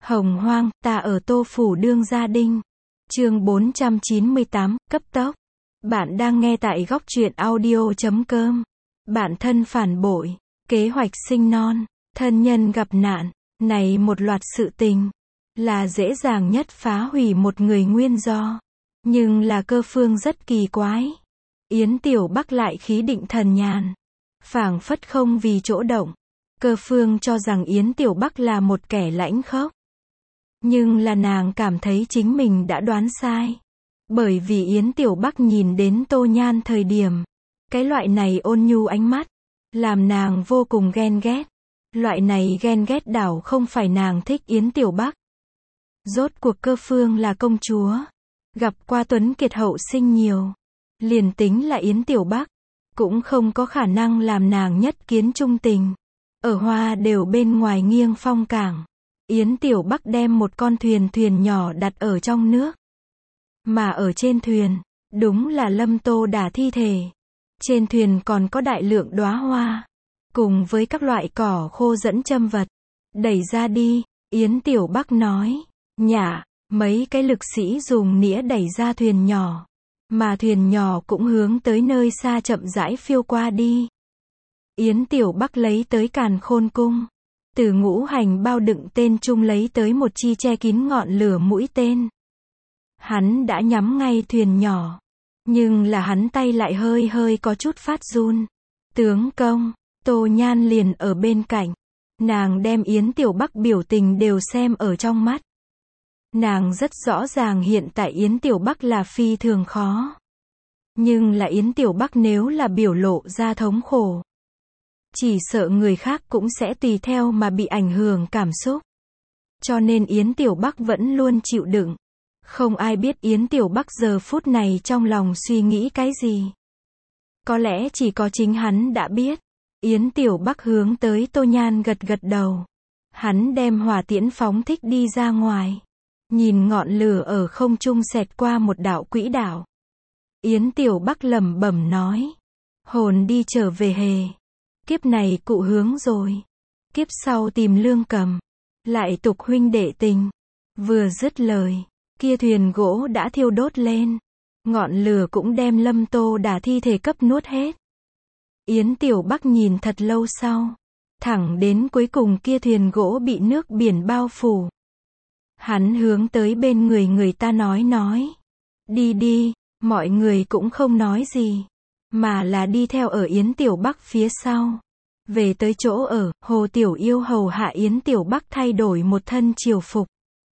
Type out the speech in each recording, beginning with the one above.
Hồng hoang, ta ở Tô Phủ đương gia đinh. Chương 498, cấp tốc. Bạn đang nghe tại góc truyện audio.com. Bạn thân phản bội, kế hoạch sinh non, thân nhân gặp nạn, này một loạt sự tình, là dễ dàng nhất phá hủy một người nguyên do. Nhưng là Cơ Phương rất kỳ quái. Yến Tiểu Bắc lại khí định thần nhàn, phảng phất không vì chỗ động. Cơ Phương cho rằng Yến Tiểu Bắc là một kẻ lãnh khốc. Nhưng là nàng cảm thấy chính mình đã đoán sai. Bởi vì Yến Tiểu Bắc nhìn đến Tô Nhan thời điểm, cái loại này ôn nhu ánh mắt, làm nàng vô cùng ghen ghét. Loại này ghen ghét đảo không phải nàng thích Yến Tiểu Bắc. Rốt cuộc Cơ Phương là công chúa, gặp qua tuấn kiệt hậu sinh nhiều. Liền tính là Yến Tiểu Bắc, cũng không có khả năng làm nàng nhất kiến trung tình. Ở hoa đều bên ngoài nghiêng phong cảng. Yến Tiểu Bắc đem một con thuyền nhỏ đặt ở trong nước. Mà ở trên thuyền, đúng là Lâm Tô Đả thi thể. Trên thuyền còn có đại lượng đóa hoa, cùng với các loại cỏ khô dẫn châm vật. Đẩy ra đi, Yến Tiểu Bắc nói. Nhả, mấy cái lực sĩ dùng nĩa đẩy ra thuyền nhỏ. Mà thuyền nhỏ cũng hướng tới nơi xa chậm rãi phiêu qua đi. Yến Tiểu Bắc lấy tới càn khôn cung. Từ ngũ hành bao đựng tên chung lấy tới một chi che kín ngọn lửa mũi tên. Hắn đã nhắm ngay thuyền nhỏ. Nhưng là hắn tay lại hơi có chút phát run. Tướng công, Tô Nhan liền ở bên cạnh. Nàng đem Yến Tiểu Bắc biểu tình đều xem ở trong mắt. Nàng rất rõ ràng hiện tại Yến Tiểu Bắc là phi thường khó. Nhưng là Yến Tiểu Bắc nếu là biểu lộ ra thống khổ, chỉ sợ người khác cũng sẽ tùy theo mà bị ảnh hưởng cảm xúc. Cho nên Yến Tiểu Bắc vẫn luôn chịu đựng. Không ai biết Yến Tiểu Bắc giờ phút này trong lòng suy nghĩ cái gì. Có lẽ chỉ có chính hắn đã biết. Yến Tiểu Bắc hướng tới Tô Nhan gật đầu. Hắn đem hỏa tiễn phóng thích đi ra ngoài. Nhìn ngọn lửa ở không trung xẹt qua một đạo quỹ đạo. Yến Tiểu Bắc lẩm bẩm nói. Hồn đi trở về hề. Kiếp này cụ hướng rồi. Kiếp sau tìm lương cầm. Lại tục huynh đệ tình. Vừa dứt lời, kia thuyền gỗ đã thiêu đốt lên. Ngọn lửa cũng đem Lâm Tô Đả thi thể cấp nuốt hết. Yến Tiểu Bắc nhìn thật lâu sau. Thẳng đến cuối cùng kia thuyền gỗ bị nước biển bao phủ. Hắn hướng tới bên người ta nói. Đi, mọi người cũng không nói gì. Mà là đi theo ở Yến Tiểu Bắc phía sau. Về tới chỗ ở, Hồ Tiểu Yêu hầu hạ Yến Tiểu Bắc thay đổi một thân triều phục.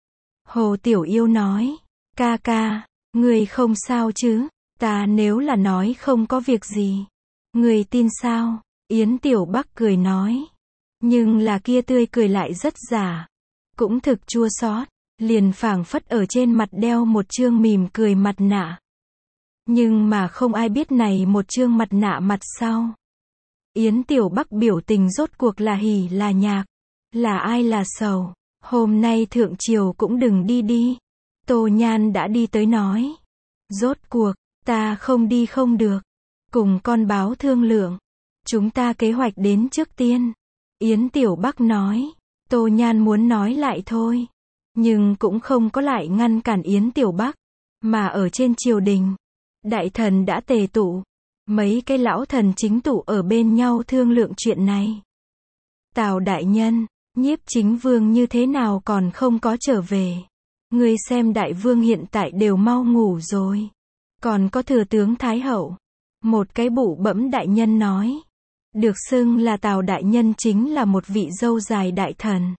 Hồ Tiểu Yêu nói. Ca, người không sao chứ? Ta nếu là nói không có việc gì, người tin sao? Yến Tiểu Bắc cười nói. Nhưng là kia tươi cười lại rất giả. Cũng thực chua xót. Liền phảng phất ở trên mặt đeo một trương mỉm cười mặt nạ. Nhưng mà không ai biết này một trương mặt nạ mặt sau. Yến Tiểu Bắc biểu tình rốt cuộc là hỉ là nhạc. Là ai là sầu. Hôm nay thượng triều cũng đừng đi. Tô Nhan đã đi tới nói. Rốt cuộc, ta không đi không được. Cùng con báo thương lượng. Chúng ta kế hoạch đến trước tiên. Yến Tiểu Bắc nói. Tô Nhan muốn nói lại thôi. Nhưng cũng không có lại ngăn cản Yến Tiểu Bắc. Mà ở trên triều đình, đại thần đã tề tụ. Mấy cái lão thần chính tụ ở bên nhau thương lượng chuyện này. Tào đại nhân, Nhiếp Chính Vương như thế nào còn không có trở về. Ngươi xem đại vương hiện tại đều mau ngủ rồi. Còn có thừa tướng Thái Hậu. Một cái bụ bẫm đại nhân nói. Được xưng là Tào đại nhân chính là một vị dâu dài đại thần.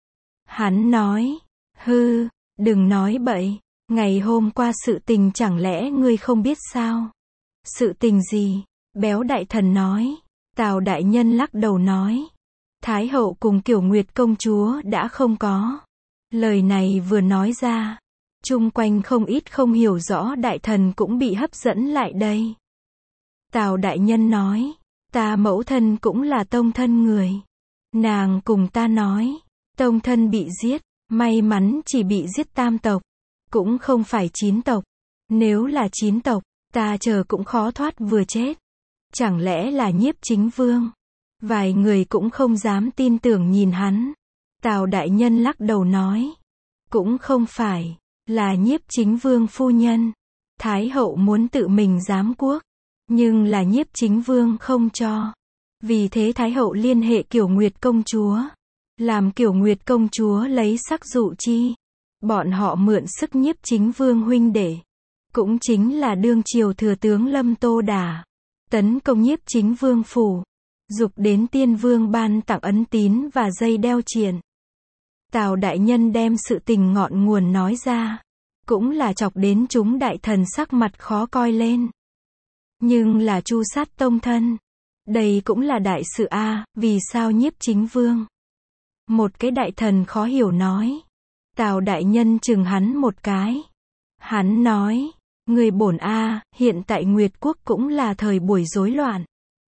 Hắn nói. Hư, đừng nói bậy. Ngày hôm qua sự tình chẳng lẽ ngươi không biết sao? Sự tình gì? Béo đại thần nói. Tào đại nhân lắc đầu nói. Thái hậu cùng Kiều Nguyệt công chúa đã không có. Lời này vừa nói ra, chung quanh không ít không hiểu rõ đại thần cũng bị hấp dẫn lại đây. Tào đại nhân nói. Ta mẫu thân cũng là tông thân người. Nàng cùng ta nói. Tông thân bị giết. May mắn chỉ bị giết tam tộc. Cũng không phải 9 tộc. Nếu là 9 tộc, ta chờ cũng khó thoát vừa chết. Chẳng lẽ là Nhiếp Chính Vương? Vài người cũng không dám tin tưởng nhìn hắn. Tào đại nhân lắc đầu nói. Cũng không phải là Nhiếp Chính Vương phu nhân. Thái hậu muốn tự mình giám quốc, nhưng là Nhiếp Chính Vương không cho. Vì thế Thái hậu liên hệ Kiểu Nguyệt công chúa, làm Kiểu Nguyệt công chúa lấy sắc dụ chi. Bọn họ mượn sức Nhiếp Chính Vương huynh đệ, cũng chính là đương triều thừa tướng Lâm Tô Đà, tấn công Nhiếp Chính Vương phủ, giục đến Tiên Vương ban tặng ấn tín và dây đeo triện. Tào đại nhân đem sự tình ngọn nguồn nói ra, cũng là chọc đến chúng đại thần sắc mặt khó coi lên. Nhưng là tru sát tông thân, đây cũng là đại sự a, vì sao Nhiếp Chính Vương? Một cái đại thần khó hiểu nói. Tào đại nhân chừng hắn một cái. Hắn nói, người bổn a, hiện tại Nguyệt quốc cũng là thời buổi rối loạn.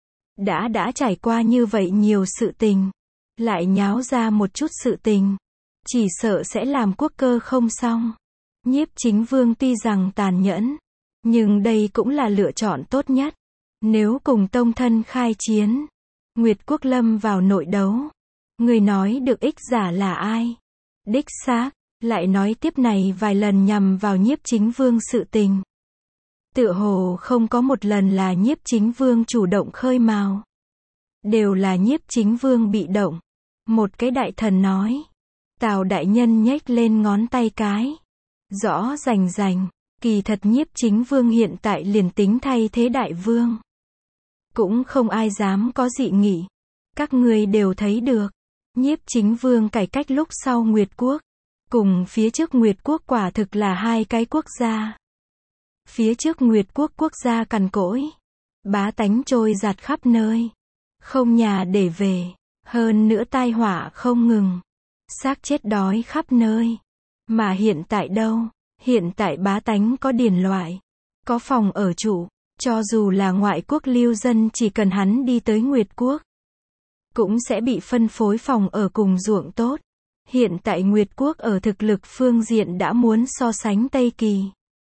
Đã trải qua như vậy nhiều sự tình, lại nháo ra một chút sự tình, chỉ sợ sẽ làm quốc cơ không xong. Nhiếp Chính Vương tuy rằng tàn nhẫn, nhưng đây cũng là lựa chọn tốt nhất. Nếu cùng tông thân khai chiến, Nguyệt quốc lâm vào nội đấu, người nói được ích giả là ai? Đích xác, lại nói tiếp này vài lần nhằm vào Nhiếp Chính Vương sự tình. Tựa hồ không có một lần là Nhiếp Chính Vương chủ động khơi mào. Đều là Nhiếp Chính Vương bị động. Một cái đại thần nói. Tào đại nhân nhếch lên ngón tay cái. Rõ rành rành, kỳ thật Nhiếp Chính Vương hiện tại liền tính thay thế đại vương, cũng không ai dám có dị nghị. Các ngươi đều thấy được, Nhiếp Chính Vương cải cách lúc sau Nguyệt quốc, cùng phía trước Nguyệt quốc quả thực là hai cái quốc gia. Phía trước Nguyệt quốc quốc gia cằn cỗi, bá tánh trôi giạt khắp nơi, không nhà để về, hơn nữa tai họa không ngừng, xác chết đói khắp nơi. Mà hiện tại đâu? Hiện tại bá tánh có điền loại, có phòng ở trụ, cho dù là ngoại quốc lưu dân chỉ cần hắn đi tới Nguyệt quốc, cũng sẽ bị phân phối phòng ở cùng ruộng tốt. Hiện tại Nguyệt quốc ở thực lực phương diện đã muốn so sánh Tây Kỳ.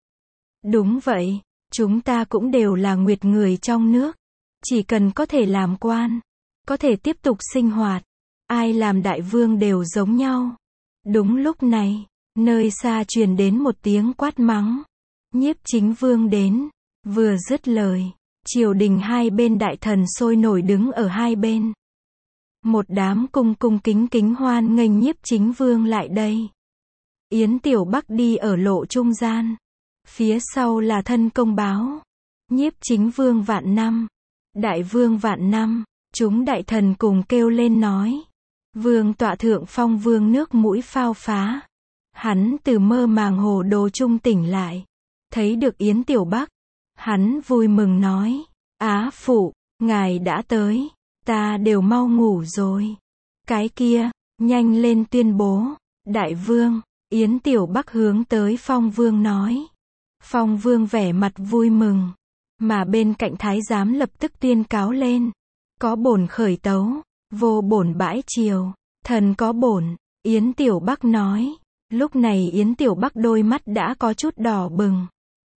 Đúng vậy, chúng ta cũng đều là Nguyệt người trong nước, chỉ cần có thể làm quan, có thể tiếp tục sinh hoạt, ai làm đại vương đều giống nhau. Đúng lúc này, nơi xa truyền đến một tiếng quát mắng. Nhiếp Chính Vương đến, vừa dứt lời, triều đình hai bên đại thần sôi nổi đứng ở hai bên. Một đám cung cung kính kính hoan nghênh Nhiếp Chính Vương lại đây. Yến Tiểu Bắc đi ở lộ trung gian, phía sau là thân công báo. Nhiếp Chính Vương vạn năm, đại vương vạn năm. Chúng đại thần cùng kêu lên nói. Vương tọa thượng phong vương nước mũi phao phá. Hắn từ mơ màng hồ đồ trung tỉnh lại, thấy được Yến Tiểu Bắc, hắn vui mừng nói, Á phụ, ngài đã tới, ta đều mau ngủ rồi. Cái kia, nhanh lên tuyên bố. Đại vương. Yến Tiểu Bắc hướng tới Phong Vương nói. Phong Vương vẻ mặt vui mừng, mà bên cạnh thái giám lập tức tuyên cáo lên. Có bổn khởi tấu, vô bổn bãi triều, thần có bổn. Yến Tiểu Bắc nói. Lúc này Yến Tiểu Bắc đôi mắt đã có chút đỏ bừng.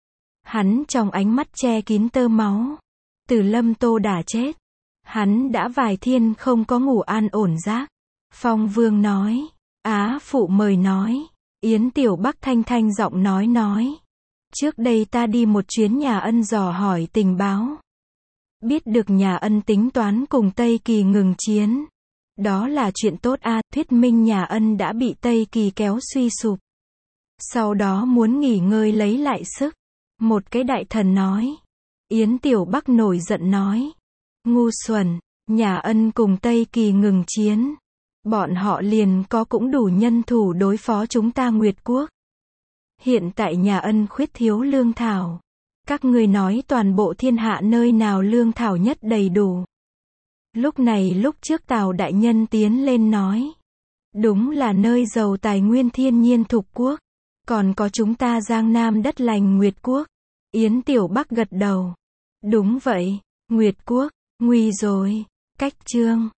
Hắn trong ánh mắt che kín tơ máu. Từ Lâm Tô Đà chết, hắn đã vài thiên không có ngủ an ổn giấc. Phong Vương nói. Á phụ mời nói. Yến Tiểu Bắc thanh thanh giọng nói. Trước đây ta đi một chuyến nhà ân dò hỏi tình báo. Biết được nhà ân tính toán cùng Tây Kỳ ngừng chiến. Đó là chuyện tốt a, thuyết minh nhà ân đã bị Tây Kỳ kéo suy sụp. Sau đó muốn nghỉ ngơi lấy lại sức. Một cái đại thần nói. Yến Tiểu Bắc nổi giận nói. Ngu xuẩn, nhà ân cùng Tây Kỳ ngừng chiến. Bọn họ liền có cũng đủ nhân thủ đối phó chúng ta Nguyệt quốc. Hiện tại nhà ân khuyết thiếu lương thảo. Các ngươi nói toàn bộ thiên hạ nơi nào lương thảo nhất đầy đủ. Lúc này lúc trước Tào đại nhân tiến lên nói. Đúng là nơi giàu tài nguyên thiên nhiên thục quốc. Còn có chúng ta Giang Nam đất lành Nguyệt quốc. Yến Tiểu Bắc gật đầu. Đúng vậy, Nguyệt quốc, nguy rồi. Cách chương